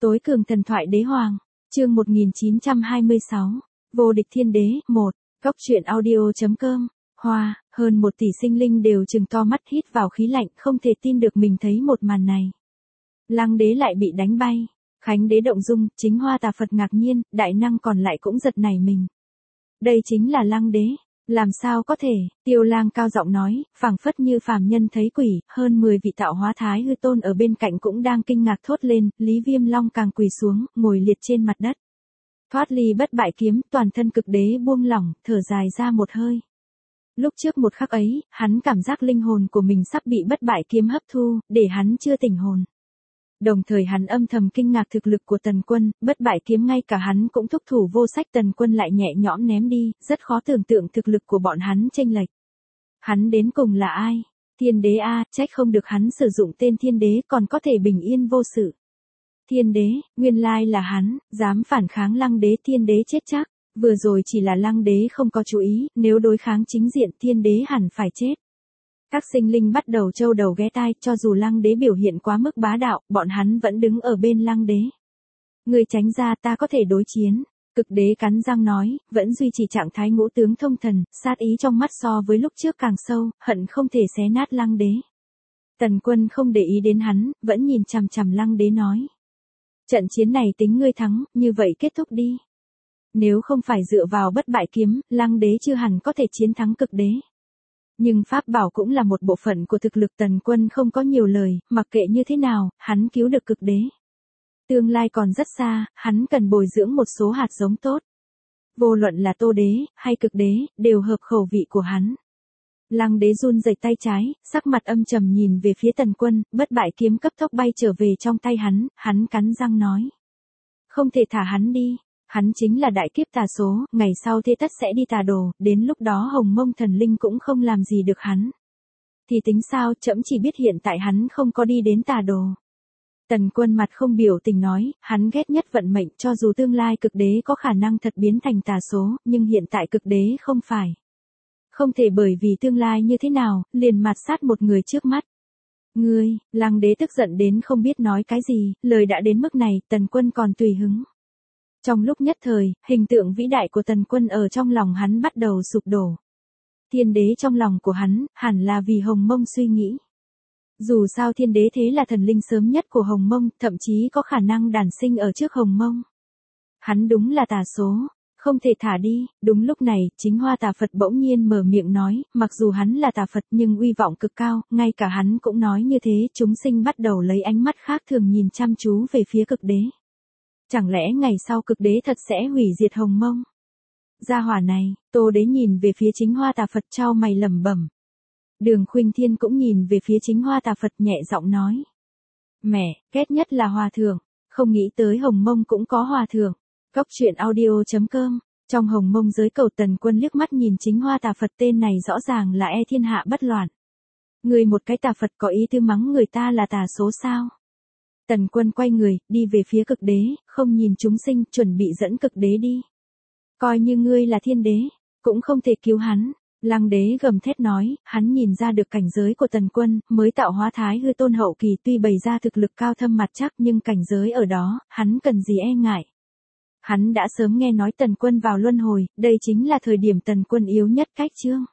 Tối cường thần thoại đế hoàng, chương 1926, vô địch thiên đế, 1, góc truyện audio.com, Hoa, hơn 1 tỷ sinh linh đều trừng to mắt hít vào khí lạnh không thể tin được mình thấy một màn này. Lăng đế lại bị đánh bay, Khánh đế động dung, chính Hoa Tà Phật ngạc nhiên, đại năng còn lại cũng giật nảy mình. Đây chính là Lăng đế. Làm sao có thể, Tiêu Lang cao giọng nói, phảng phất như phàm nhân thấy quỷ, hơn 10 vị tạo hóa thái hư tôn ở bên cạnh cũng đang kinh ngạc thốt lên, Lý Viêm Long càng quỳ xuống, ngồi liệt trên mặt đất. Thoát ly bất bại kiếm, toàn thân cực đế buông lỏng, thở dài ra một hơi. Lúc trước một khắc ấy, hắn cảm giác linh hồn của mình sắp bị bất bại kiếm hấp thu, để hắn chưa tỉnh hồn. Đồng thời hắn âm thầm kinh ngạc thực lực của Tần Quân, bất bại kiếm ngay cả hắn cũng thúc thủ vô sách, Tần Quân lại nhẹ nhõm ném đi, rất khó tưởng tượng thực lực của bọn hắn chênh lệch. Hắn đến cùng là ai? Thiên đế a, trách không được hắn sử dụng tên thiên đế còn có thể bình yên vô sự. Thiên đế, nguyên lai là hắn, dám phản kháng Lăng đế, thiên đế chết chắc. Vừa rồi chỉ là Lăng đế không có chú ý, nếu đối kháng chính diện thiên đế hẳn phải chết. Các sinh linh bắt đầu trâu đầu ghé tai, cho dù Lăng đế biểu hiện quá mức bá đạo, bọn hắn vẫn đứng ở bên Lăng đế. Người tránh ra, ta có thể đối chiến. Cực đế cắn răng nói, vẫn duy trì trạng thái ngũ tướng thông thần, sát ý trong mắt so với lúc trước càng sâu, hận không thể xé nát Lăng đế. Tần Quân không để ý đến hắn, vẫn nhìn chằm chằm Lăng đế nói. Trận chiến này tính ngươi thắng, như vậy kết thúc đi. Nếu không phải dựa vào bất bại kiếm, Lăng đế chưa hẳn có thể chiến thắng cực đế. Nhưng pháp bảo cũng là một bộ phận của thực lực, Tần Quân không có nhiều lời, mặc kệ như thế nào, hắn cứu được cực đế. Tương lai còn rất xa, hắn cần bồi dưỡng một số hạt giống tốt. Vô luận là Tô đế, hay cực đế, đều hợp khẩu vị của hắn. Lăng đế run rẩy tay trái, sắc mặt âm trầm nhìn về phía Tần Quân, bất bại kiếm cấp tốc bay trở về trong tay hắn cắn răng nói. Không thể thả hắn đi. Hắn chính là đại kiếp tà số, ngày sau thế tất sẽ đi tà đồ, đến lúc đó Hồng Mông thần linh cũng không làm gì được hắn. Thì tính sao, trẫm chỉ biết hiện tại hắn không có đi đến tà đồ. Tần Quân mặt không biểu tình nói, hắn ghét nhất vận mệnh, cho dù tương lai cực đế có khả năng thật biến thành tà số, nhưng hiện tại cực đế không phải. Không thể bởi vì tương lai như thế nào, liền mạt sát một người trước mắt. Ngươi, Lăng đế tức giận đến không biết nói cái gì, lời đã đến mức này, Tần Quân còn tùy hứng. Trong lúc nhất thời, hình tượng vĩ đại của Tần Quân ở trong lòng hắn bắt đầu sụp đổ. Thiên đế trong lòng của hắn, hẳn là vì Hồng Mông suy nghĩ. Dù sao thiên đế thế là thần linh sớm nhất của Hồng Mông, thậm chí có khả năng đản sinh ở trước Hồng Mông. Hắn đúng là tà số, không thể thả đi. Đúng lúc này, chính Hoa Tà Phật bỗng nhiên mở miệng nói, mặc dù hắn là tà Phật nhưng uy vọng cực cao, ngay cả hắn cũng nói như thế, chúng sinh bắt đầu lấy ánh mắt khác thường nhìn chăm chú về phía cực đế. Chẳng lẽ ngày sau cực đế thật sẽ hủy diệt Hồng Mông? Gia hỏa này, Tô đế nhìn về phía chính Hoa Tà Phật chau mày lẩm bẩm. Đường Khuynh Thiên cũng nhìn về phía chính Hoa Tà Phật nhẹ giọng nói. Mẹ, ghét nhất là hòa thượng, không nghĩ tới Hồng Mông cũng có hòa thượng. Góc truyện audio.com, trong Hồng Mông giới cầu, Tần Quân liếc mắt nhìn chính Hoa Tà Phật, tên này rõ ràng là e thiên hạ bất loạn. Người một cái tà Phật có ý tư mắng người ta là tà số sao? Tần Quân quay người, đi về phía cực đế, không nhìn chúng sinh, chuẩn bị dẫn cực đế đi. Coi như ngươi là thiên đế, cũng không thể cứu hắn. Lăng đế gầm thét nói, hắn nhìn ra được cảnh giới của Tần Quân, mới tạo hóa thái hư tôn hậu kỳ, tuy bày ra thực lực cao thâm mặt chắc nhưng cảnh giới ở đó, hắn cần gì e ngại. Hắn đã sớm nghe nói Tần Quân vào luân hồi, đây chính là thời điểm Tần Quân yếu nhất cách chương.